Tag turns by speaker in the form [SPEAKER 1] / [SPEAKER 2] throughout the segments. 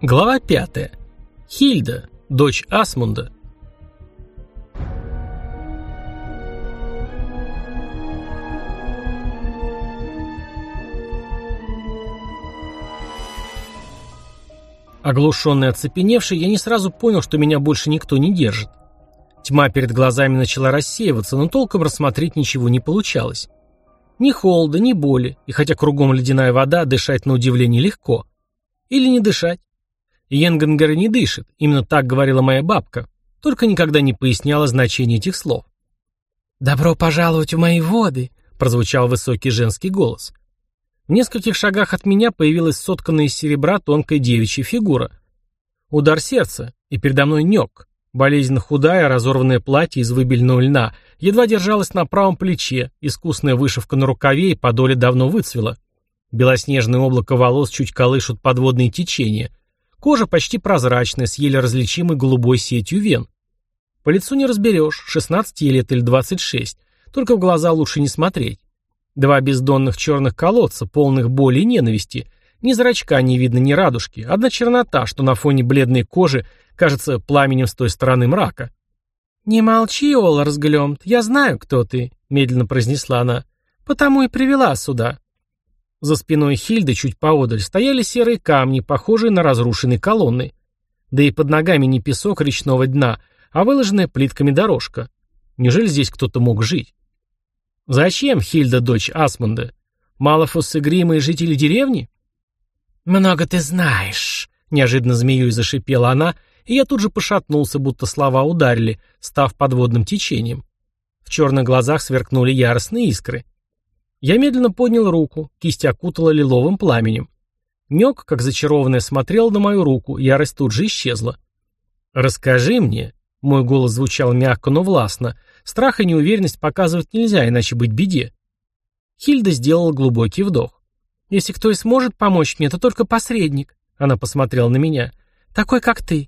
[SPEAKER 1] Глава 5. Хильда, дочь Асмунда. Оглушенный и оцепеневший, я не сразу понял, что меня больше никто не держит. Тьма перед глазами начала рассеиваться, но толком рассмотреть ничего не получалось. Ни холода, ни боли, и хотя кругом ледяная вода, дышать на удивление легко. Или не дышать. Йенгангер не дышит, именно так говорила моя бабка, только никогда не поясняла значение этих слов. «Добро пожаловать в мои воды», — прозвучал высокий женский голос. В нескольких шагах от меня появилась сотканная из серебра тонкая девичья фигура. Удар сердца, и передо мной Нёк, болезненно худая, разорванное платье из выбеленного льна, едва держалась на правом плече, искусная вышивка на рукаве и подоле давно выцвела. Белоснежное облако волос чуть колышут подводные течения. Кожа почти прозрачная, с еле различимой голубой сетью вен. По лицу не разберешь, 16 ей лет или 26, только в глаза лучше не смотреть. Два бездонных черных колодца, полных боли и ненависти. Ни зрачка не видно, ни радужки. Одна чернота, что на фоне бледной кожи кажется пламенем с той стороны мрака. «Не молчи, Ола Разглёмт, я знаю, кто ты», — медленно произнесла она. «Потому и привела сюда». За спиной Хильды чуть поодаль стояли серые камни, похожие на разрушенные колонны. Да и под ногами не песок речного дна, а выложенная плитками дорожка. Неужели здесь кто-то мог жить? «Зачем, Хильда, дочь Асмунда? Малофус и Грима и жители деревни?» «Много ты знаешь», — неожиданно змеей зашипела она, и я тут же пошатнулся, будто слова ударили, став подводным течением. В черных глазах сверкнули яростные искры. Я медленно поднял руку, кисть окутала лиловым пламенем. Нёк, как зачарованная, смотрел на мою руку, ярость тут же исчезла. «Расскажи мне», — мой голос звучал мягко, но властно, страх и неуверенность показывать нельзя, иначе быть беде. Хильда сделала глубокий вдох. «Если кто и сможет помочь мне, то только посредник», — она посмотрела на меня, — «такой, как ты».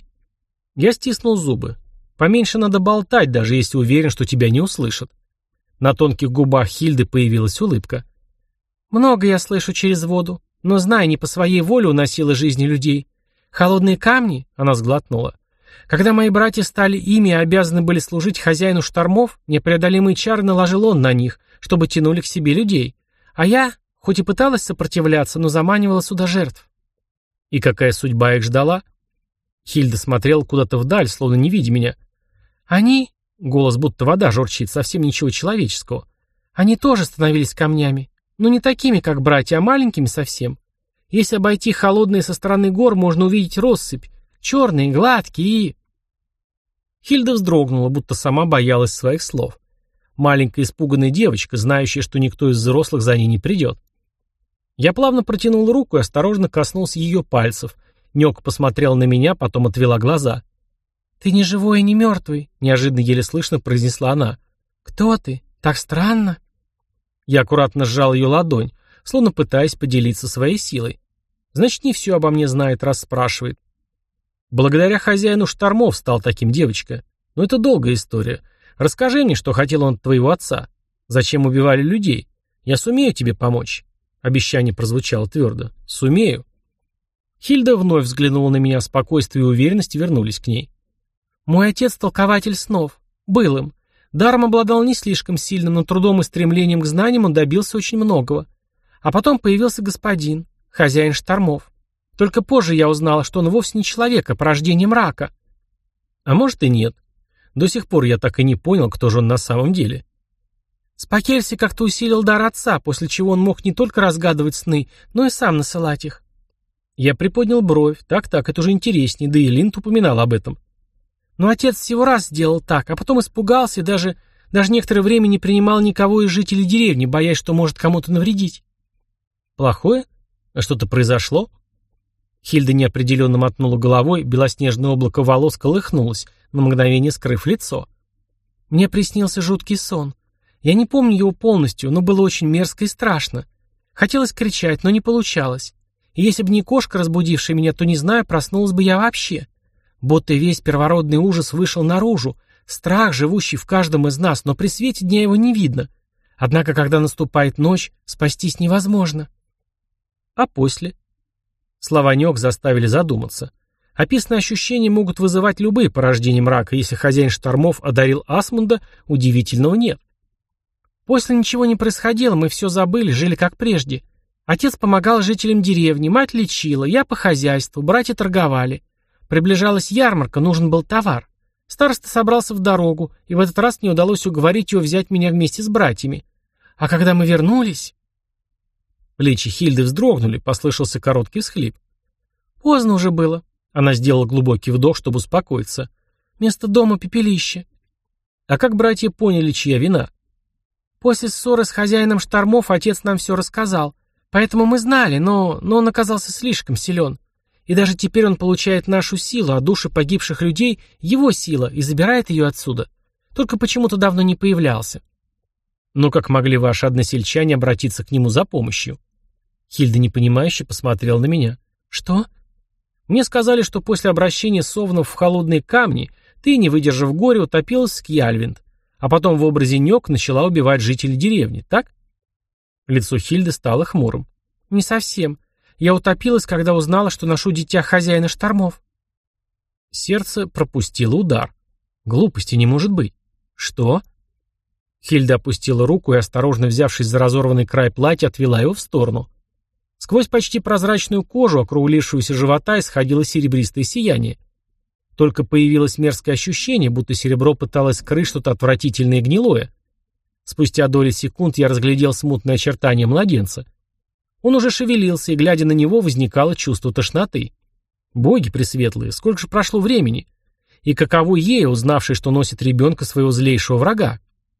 [SPEAKER 1] Я стиснул зубы. Поменьше надо болтать, даже если уверен, что тебя не услышат. На тонких губах Хильды появилась улыбка. «Много я слышу через воду, но, знай, не по своей воле уносила жизни людей. Холодные камни?» — она сглотнула. «Когда мои братья стали ими и обязаны были служить хозяину штормов, непреодолимые чары наложил он на них, чтобы тянули к себе людей. А я, хоть и пыталась сопротивляться, но заманивала сюда жертв». «И какая судьба их ждала?» Хильда смотрела куда-то вдаль, словно не видя меня. «Они...» Голос будто вода журчит, совсем ничего человеческого. «Они тоже становились камнями. Но не такими, как братья, а маленькими совсем. Если обойти холодные со стороны гор, можно увидеть россыпь. Черные, гладкие и...» Хильда вздрогнула, будто сама боялась своих слов. Маленькая испуганная девочка, знающая, что никто из взрослых за ней не придет. Я плавно протянул руку и осторожно коснулся ее пальцев. Нёк посмотрел на меня, потом отвела глаза. «Ты не живой и не мертвый», — неожиданно еле слышно произнесла она. «Кто ты? Так странно». Я аккуратно сжал ее ладонь, словно пытаясь поделиться своей силой. Значит, не все обо мне знает, раз спрашивает. «Благодаря хозяину штормов стал таким, девочка. Но это долгая история. Расскажи мне, что хотел он от твоего отца. Зачем убивали людей? Я сумею тебе помочь». Обещание прозвучало твердо. «Сумею». Хильда вновь взглянула на меня, спокойствие и уверенность вернулись к ней. «Мой отец — толкователь снов. Был им. Даром обладал не слишком сильным, но трудом и стремлением к знаниям он добился очень многого. А потом появился господин, хозяин штормов. Только позже я узнала, что он вовсе не человек, а порождение мрака». А может и нет. До сих пор я так и не понял, кто же он на самом деле. Спакельси как-то усилил дар отца, после чего он мог не только разгадывать сны, но и сам насылать их. Я приподнял бровь. Так, это уже интереснее, да и Линд упоминал об этом. Но отец всего раз сделал так, а потом испугался и даже некоторое время не принимал никого из жителей деревни, боясь, что может кому-то навредить. Плохое? А что-то произошло? Хильда неопределенно мотнула головой, белоснежное облако волос колыхнулось, на мгновение скрыв лицо. Мне приснился жуткий сон. Я не помню его полностью, но было очень мерзко и страшно. Хотелось кричать, но не получалось. И если бы не кошка, разбудившая меня, то, не знаю, проснулась бы я вообще. Будто весь первородный ужас вышел наружу, страх, живущий в каждом из нас, но при свете дня его не видно. Однако, когда наступает ночь, спастись невозможно. А после? Слова Нёк заставили задуматься. Описанные ощущения могут вызывать любые порождения мрака, если хозяин штормов одарил Асмунда, удивительного нет. После ничего не происходило, мы все забыли, жили как прежде. Отец помогал жителям деревни, мать лечила, я по хозяйству, братья торговали. Приближалась ярмарка, нужен был товар. Староста собрался в дорогу, и в этот раз мне удалось уговорить его взять меня вместе с братьями. А когда мы вернулись... Плечи Хильды вздрогнули, послышался короткий всхлип. Поздно уже было. Она сделала глубокий вдох, чтобы успокоиться. Вместо дома пепелище. А как братья поняли, чья вина? После ссоры с хозяином штормов отец нам все рассказал. Поэтому мы знали, но он оказался слишком силен. И даже теперь он получает нашу силу, а души погибших людей — его сила, и забирает ее отсюда. Только почему-то давно не появлялся. Но как могли ваши односельчане обратиться к нему за помощью? Хильда непонимающе посмотрела на меня. Что? Мне сказали, что после обращения Совнов в холодные камни ты, не выдержав горя, утопилась в Скьяльвинд, а потом в образе Нёк начала убивать жителей деревни, так? Лицо Хильды стало хмурым. Не совсем. Я утопилась, когда узнала, что ношу дитя хозяина штормов. Сердце пропустило удар. Глупости не может быть. Что? Хильда опустила руку и, осторожно взявшись за разорванный край платья, отвела его в сторону. Сквозь почти прозрачную кожу, округлившуюся живота, исходило серебристое сияние. Только появилось мерзкое ощущение, будто серебро пыталось скрыть что-то отвратительное и гнилое. Спустя доли секунд я разглядел смутное очертание младенца. Он уже шевелился, и, глядя на него, возникало чувство тошноты. Боги пресветлые, сколько же прошло времени? И каково ей, узнавшей, что носит ребенка своего злейшего врага?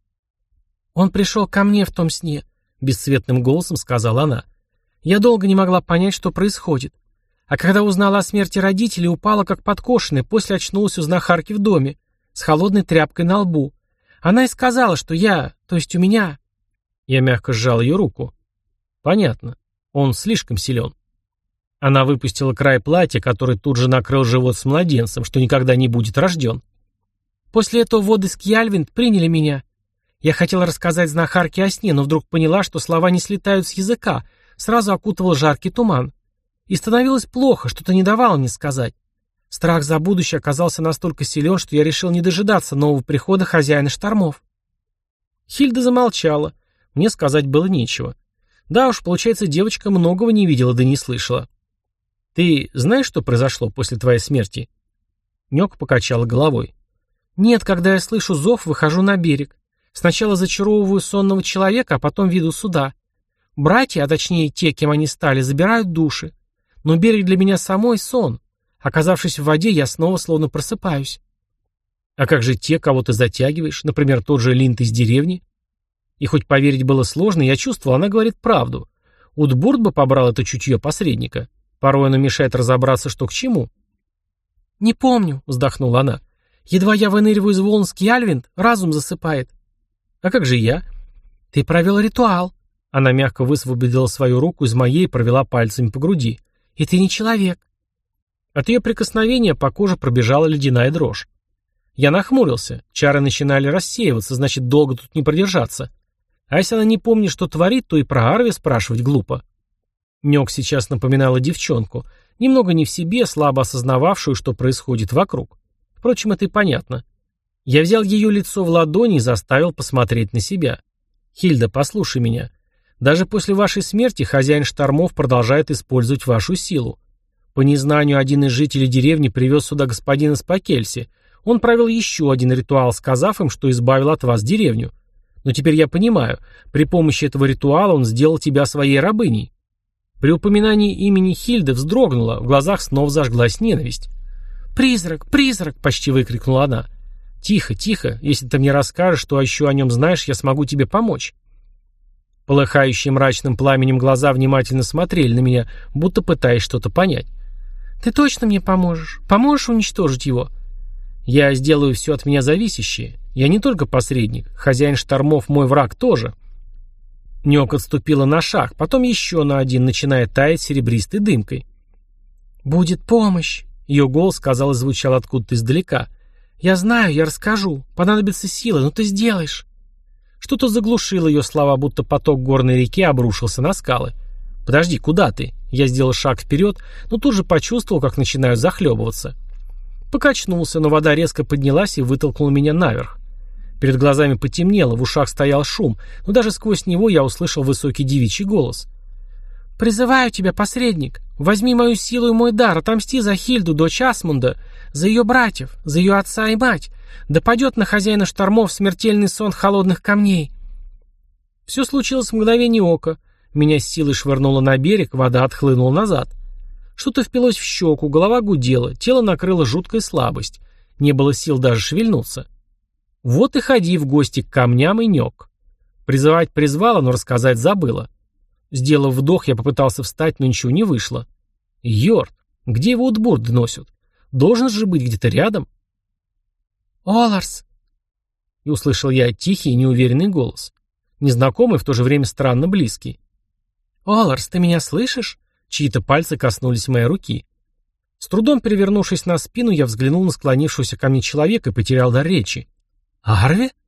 [SPEAKER 1] «Он пришел ко мне в том сне», — бесцветным голосом сказала она. «Я долго не могла понять, что происходит. А когда узнала о смерти родителей, упала как подкошенная, после очнулась у знахарки в доме, с холодной тряпкой на лбу. Она и сказала, что то есть у меня...» Я мягко сжал ее руку. «Понятно. Он слишком силен». Она выпустила край платья, который тут же накрыл живот с младенцем, что никогда не будет рожден. «После этого воды Скьяльвинд приняли меня. Я хотела рассказать знахарке о сне, но вдруг поняла, что слова не слетают с языка, сразу окутывал жаркий туман. И становилось плохо, что-то не давало мне сказать. Страх за будущее оказался настолько силен, что я решил не дожидаться нового прихода хозяина штормов». Хильда замолчала. Мне сказать было нечего. Да уж, получается, девочка многого не видела да не слышала. «Ты знаешь, что произошло после твоей смерти?» Нёк покачала головой. «Нет, когда я слышу зов, выхожу на берег. Сначала зачаровываю сонного человека, а потом веду сюда. Братья, а точнее те, кем они стали, забирают души. Но берег для меня самой сон. Оказавшись в воде, я снова словно просыпаюсь». «А как же те, кого ты затягиваешь, например, тот же Линд из деревни?» И хоть поверить было сложно, я чувствовал, она говорит правду. Утбурт бы побрал это чутье посредника. Порой оно мешает разобраться, что к чему. «Не помню», — вздохнула она. «Едва я выныриваю из волн Скьяльвинд, разум засыпает». «А как же я?» «Ты провел ритуал». Она мягко высвободила свою руку из моей и провела пальцами по груди. «И ты не человек». От ее прикосновения по коже пробежала ледяная дрожь. Я нахмурился. Чары начинали рассеиваться, значит, долго тут не продержаться. А если она не помнит, что творит, то и про Арви спрашивать глупо. Нёк сейчас напоминала девчонку, немного не в себе, слабо осознававшую, что происходит вокруг. Впрочем, это и понятно. Я взял ее лицо в ладони и заставил посмотреть на себя. «Хильда, послушай меня. Даже после вашей смерти хозяин штормов продолжает использовать вашу силу. По незнанию один из жителей деревни привез сюда господина Спакельси. Он провел еще один ритуал, сказав им, что избавил от вас деревню. Но теперь я понимаю, при помощи этого ритуала он сделал тебя своей рабыней». При упоминании имени Хильды вздрогнула, в глазах снова зажглась ненависть. «Призрак! Призрак!» — почти выкрикнула она. «Тихо, тихо. Если ты мне расскажешь, что еще о нем знаешь, я смогу тебе помочь». Полыхающие мрачным пламенем глаза внимательно смотрели на меня, будто пытаясь что-то понять. «Ты точно мне поможешь? Поможешь уничтожить его?» «Я сделаю все от меня зависящее. Я не только посредник. Хозяин штормов мой враг тоже». Нёк отступила на шаг, потом еще на один, начиная таять серебристой дымкой. «Будет помощь!» Ее голос, казалось, звучал откуда-то издалека. «Я знаю, я расскажу. Понадобится сила, но ты сделаешь». Что-то заглушило ее слова, будто поток горной реки обрушился на скалы. «Подожди, куда ты?» Я сделал шаг вперед, но тут же почувствовал, как начинаю захлебываться. Покачнулся, но вода резко поднялась и вытолкнула меня наверх. Перед глазами потемнело, в ушах стоял шум, но даже сквозь него я услышал высокий девичий голос. «Призываю тебя, посредник, возьми мою силу и мой дар, отомсти за Хильду, дочь Асмунда, за ее братьев, за ее отца и мать. Да падет на хозяина штормов смертельный сон холодных камней». Все случилось в мгновение ока. Меня с силой швырнуло на берег, вода отхлынула назад. Что-то впилось в щеку, голова гудела, тело накрыла жуткая слабость. Не было сил даже шевельнуться. Вот и ходи в гости к камням и нёг. Призывать призвала, но рассказать забыла. Сделав вдох, я попытался встать, но ничего не вышло. Йорд, где его Утбурд носят? Должен же быть где-то рядом. «Оларс!» И услышал я тихий и неуверенный голос. Незнакомый, в то же время странно близкий. «Оларс, ты меня слышишь?» Чьи-то пальцы коснулись моей руки. С трудом перевернувшись на спину, я взглянул на склонившегося ко мне человека и потерял дар речи. «Арви?»